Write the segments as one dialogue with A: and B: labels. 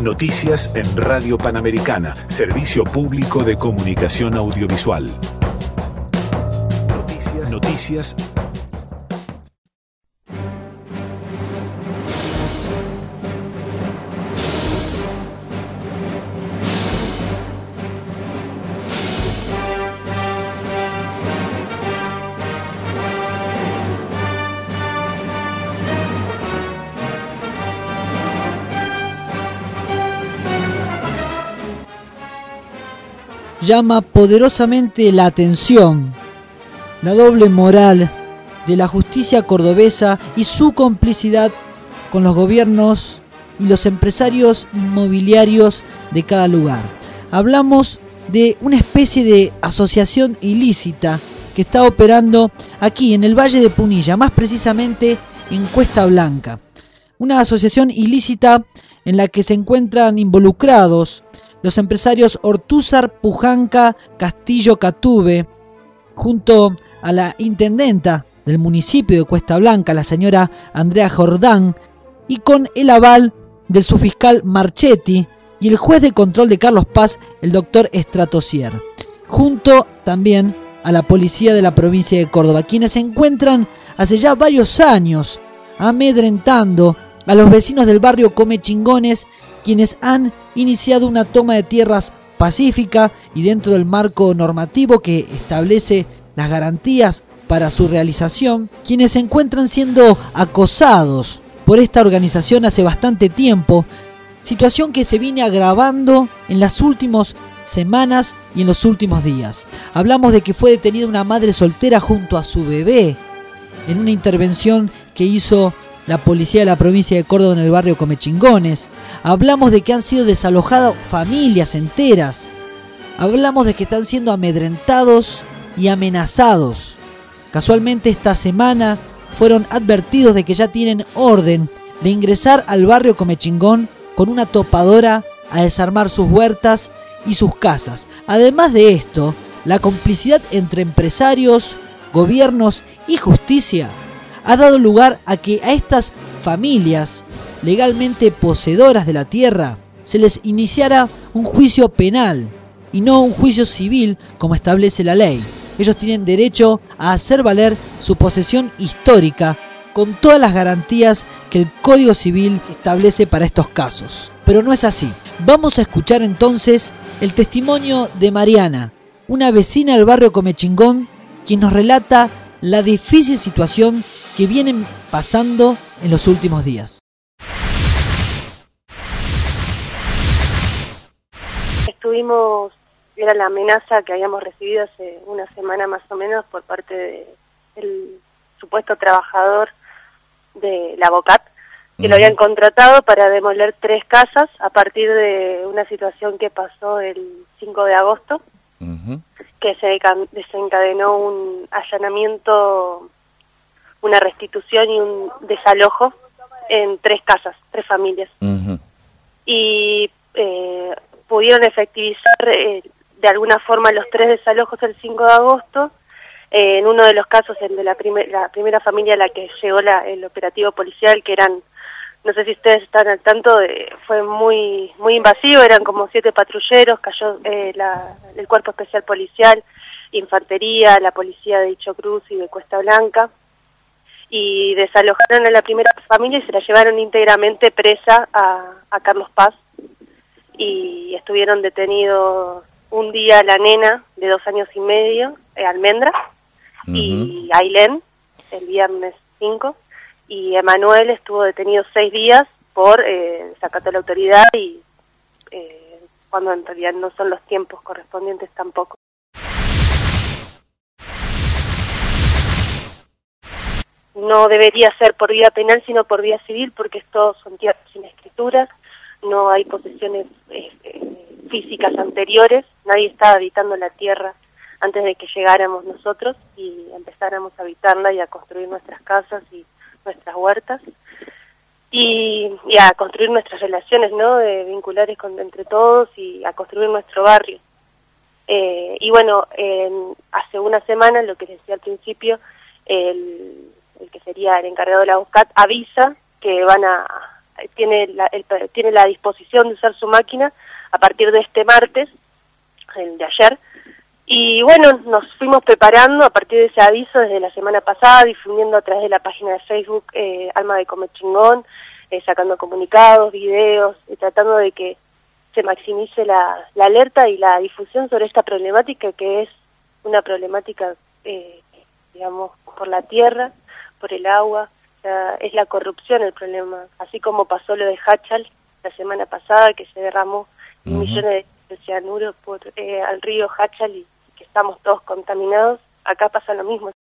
A: Noticias en Radio Panamericana, servicio público de comunicación audiovisual. Noticias.
B: Llama poderosamente la atención la doble moral de la justicia cordobesa y su complicidad con los gobiernos y los empresarios inmobiliarios de cada lugar. Hablamos de una especie de asociación ilícita que está operando aquí en el Valle de Punilla, más precisamente en Cuesta Blanca. Una asociación ilícita en la que se encuentran involucrados los empresarios Ortúzar, Pujanca, Castillo, Catube, junto a la intendenta del municipio de Cuesta Blanca, la señora Andrea Jordán, y con el aval del subfiscal Marchetti y el juez de control de Carlos Paz, el doctor Stratosier, junto también a la policía de la provincia de Córdoba, quienes se encuentran hace ya varios años amedrentando a los vecinos del barrio Comechingones, quienes han iniciado una toma de tierras pacífica y dentro del marco normativo que establece las garantías para su realización, quienes se encuentran siendo acosados por esta organización hace bastante tiempo, situación que se viene agravando en las últimas semanas y en los últimos días. Hablamos de que fue detenida una madre soltera junto a su bebé en una intervención que hizo la policía de la provincia de Córdoba en el barrio Comechingones. Hablamos de que han sido desalojadas familias enteras. Hablamos de que están siendo amedrentados y amenazados. Casualmente esta semana fueron advertidos de que ya tienen orden de ingresar al barrio Comechingón con una topadora a desarmar sus huertas y sus casas. Además de esto, la complicidad entre empresarios, gobiernos y justicia ha dado lugar a que a estas familias legalmente poseedoras de la tierra se les iniciara un juicio penal y no un juicio civil como establece la ley. Ellos tienen derecho a hacer valer su posesión histórica con todas las garantías que el Código Civil establece para estos casos. Pero no es así. Vamos a escuchar entonces el testimonio de Mariana, una vecina del barrio Comechingón, quien nos relata la difícil situación que vienen pasando en los últimos días.
C: Era la amenaza que habíamos recibido hace una semana más o menos por parte del supuesto trabajador de la Bocat, que lo habían contratado para demoler 3 casas a partir de una situación que pasó el 5 de agosto, que se desencadenó un allanamiento, una restitución y un desalojo en 3 casas, 3 familias. Y pudieron efectivizar de alguna forma los 3 desalojos el 5 de agosto. En uno de los casos, el de la primera familia a la que llegó el operativo policial, que eran, no sé si ustedes están al tanto, fue muy invasivo, eran como 7 patrulleros, cayó el Cuerpo Especial Policial, Infantería, la Policía de Dicho Cruz y de Cuesta Blanca, y desalojaron a la primera familia y se la llevaron íntegramente presa a Carlos Paz, y estuvieron detenidos un día la nena de 2 años y medio, Almendra, y Ailén, el viernes 5, y Emanuel estuvo detenido 6 días por desacato a la autoridad y cuando en realidad no son los tiempos correspondientes tampoco. No debería ser por vía penal, sino por vía civil, porque estos son tierras sin escrituras, no hay posesiones físicas anteriores, nadie estaba habitando la tierra antes de que llegáramos nosotros y empezáramos a habitarla y a construir nuestras casas y nuestras huertas y a construir nuestras relaciones, ¿no?, vinculares entre todos y a construir nuestro barrio. Y bueno, hace una semana, lo que les decía al principio, el que sería el encargado de la Bocat avisa que van a tiene la disposición de usar su máquina a partir de este martes, el de ayer. Y bueno, nos fuimos preparando a partir de ese aviso desde la semana pasada, difundiendo a través de la página de Facebook Alma de Comechingón, sacando comunicados, videos, tratando de que se maximice la alerta y la difusión sobre esta problemática, que es una problemática, digamos, por la tierra, por el agua. O sea, es la corrupción el problema, así como pasó lo de Hachal la semana pasada, que se derramó millones de cianuro al río Hachal y que estamos todos contaminados. Acá pasa lo mismo.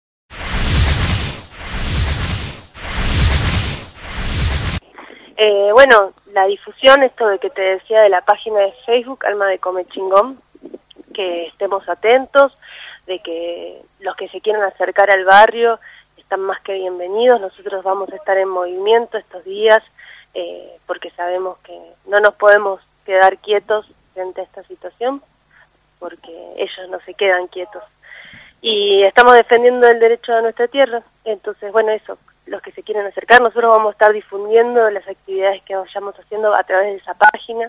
C: Bueno, la difusión, esto de que te decía de la página de Facebook, Alma de Comechingón, que estemos atentos, de que los que se quieran acercar al barrio están más que bienvenidos. Nosotros vamos a estar en movimiento estos días, porque sabemos que no nos podemos quedar quietos frente a esta situación, porque ellos no se quedan quietos. Y estamos defendiendo el derecho a nuestra tierra. Entonces, bueno, eso, los que se quieren acercar, nosotros vamos a estar difundiendo las actividades que vayamos haciendo a través de esa página,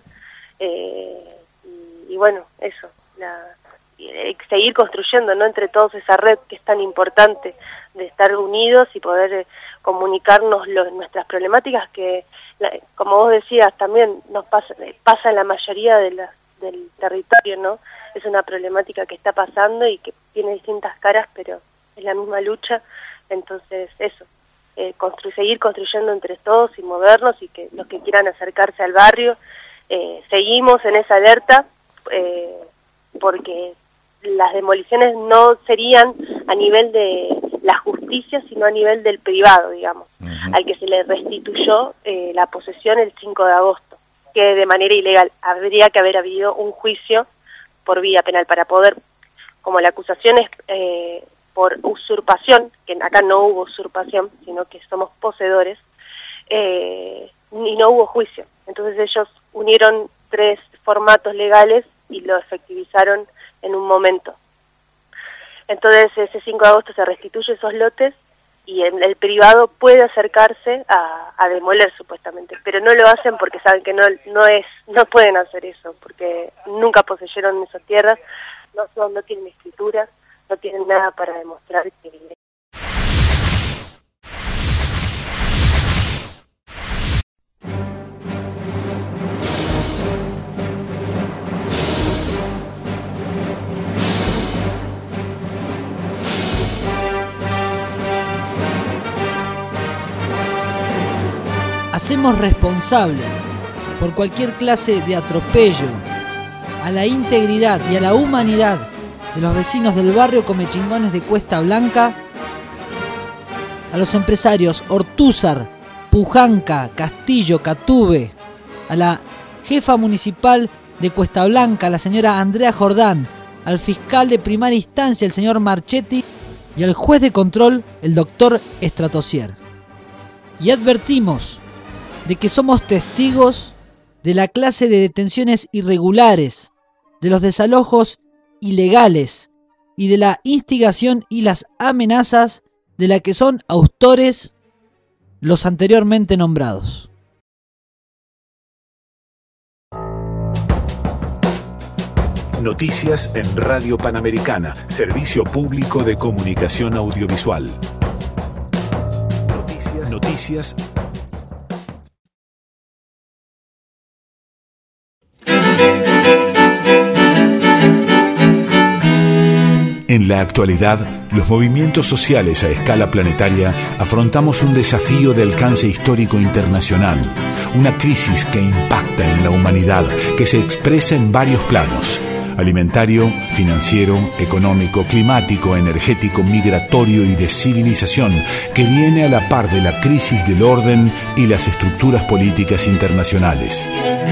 C: y bueno, eso, seguir construyendo, ¿no?, entre todos esa red que es tan importante de estar unidos y poder comunicarnos nuestras problemáticas, que como vos decías también nos pasa en la mayoría del territorio, ¿no? Es una problemática que está pasando y que tiene distintas caras, pero es la misma lucha. Entonces eso, seguir construyendo entre todos y movernos, y que los que quieran acercarse al barrio, seguimos en esa alerta, porque las demoliciones no serían a nivel de la justicia, sino a nivel del privado, digamos, al que se le restituyó la posesión el 5 de agosto, que de manera ilegal. Habría que haber habido un juicio por vía penal para poder, como la acusación es por usurpación, que acá no hubo usurpación, sino que somos poseedores, y no hubo juicio. Entonces ellos unieron 3 formatos legales y lo efectivizaron en un momento. Entonces ese 5 de agosto se restituye esos lotes y el privado puede acercarse a demoler supuestamente, pero no lo hacen porque saben que no pueden hacer eso, porque nunca poseyeron esas tierras, no tienen escrituras, no tienen nada para demostrar que viven.
B: Hacemos responsable por cualquier clase de atropello a la integridad y a la humanidad de los vecinos del barrio Comechingones de Cuesta Blanca, a los empresarios Ortúzar, Pujanca, Castillo, Catube, a la jefa municipal de Cuesta Blanca, la señora Andrea Jordán, al fiscal de primera instancia, el señor Marchetti, y al juez de control, el doctor Stratosier. Y advertimos de que somos testigos de la clase de detenciones irregulares, de los desalojos ilegales y de la instigación y las amenazas de la que son autores los anteriormente nombrados.
A: Noticias en Radio Panamericana, servicio público de comunicación audiovisual. Noticias. En la actualidad, los movimientos sociales a escala planetaria afrontamos un desafío de alcance histórico internacional, una crisis que impacta en la humanidad, que se expresa en varios planos: alimentario, financiero, económico, climático, energético, migratorio y de civilización, que viene a la par de la crisis del orden y las estructuras políticas internacionales.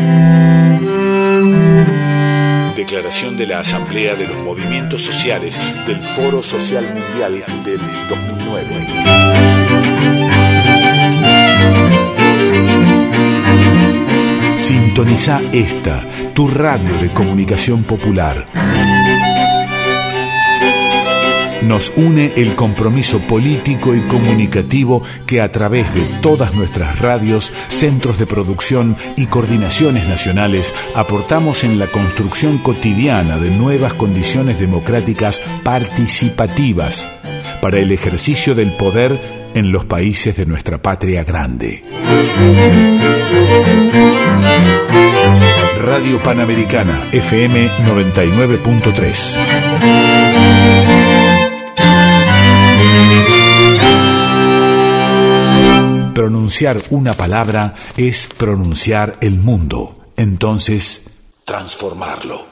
A: Declaración de la Asamblea de los Movimientos Sociales del Foro Social Mundial del 2009. Sintoniza esta, tu radio de comunicación popular. Nos une el compromiso político y comunicativo que a través de todas nuestras radios, centros de producción y coordinaciones nacionales aportamos en la construcción cotidiana de nuevas condiciones democráticas participativas para el ejercicio del poder en los países de nuestra patria grande. Radio Panamericana, FM 99.3. Pronunciar una palabra es pronunciar el mundo. Entonces, transformarlo.